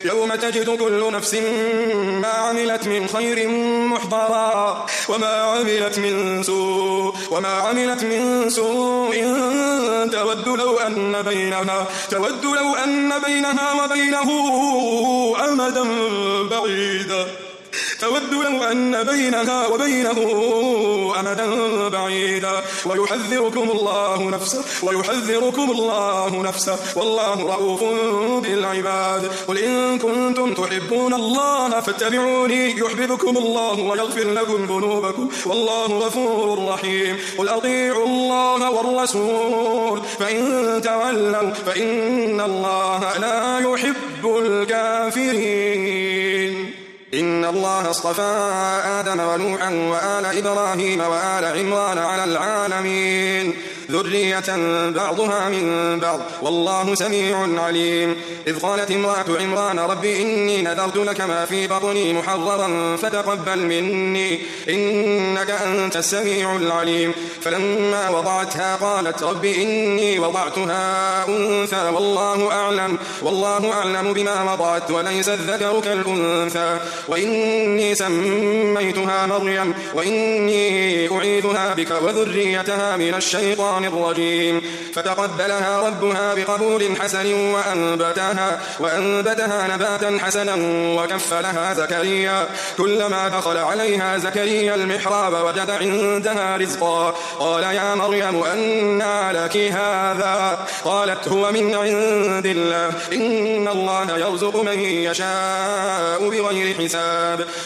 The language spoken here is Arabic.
يوم تجد كل نفس ما عملت من خير محضرا وما عملت من سوء تود لو أن بينها وبينه أمدا بعيدا ويحذركم الله نفسه والله رؤوف بالعباد. قل إن كنتم تحبون الله فاتبعوني يحببكم الله ويغفر لكم ذنوبكم والله غفور رحيم. قل أطيعوا الله والرسول فإن تولوا فإن الله لا يحب الكافرين. إن الله اصطفى آدم ونوحا وآل إبراهيم وآل عمران على العالمين ذرية بعضها من بعض والله سميع عليم. إذ قالت امرأة عمران رب إني نذرت لك ما في بطني محررا فتقبل مني إنك أنت السميع العليم. فلما وضعتها قالت رب إني وضعتها أنثى والله أعلم بما وضعت وليس الذكر كالأنثى وإني سميتها مريم وإني أعيذها بك وذريتها من الشيطان الرجيم. فتقبلها ربها بقبول حسن وأنبتها نباتا حسنا وكفلها زكريا. كلما دخل عليها زكريا المحراب وجد عندها رزقا قال يا مريم أنى لك هذا قالت هو من عند الله إن الله يرزق من يشاء بغير حساب.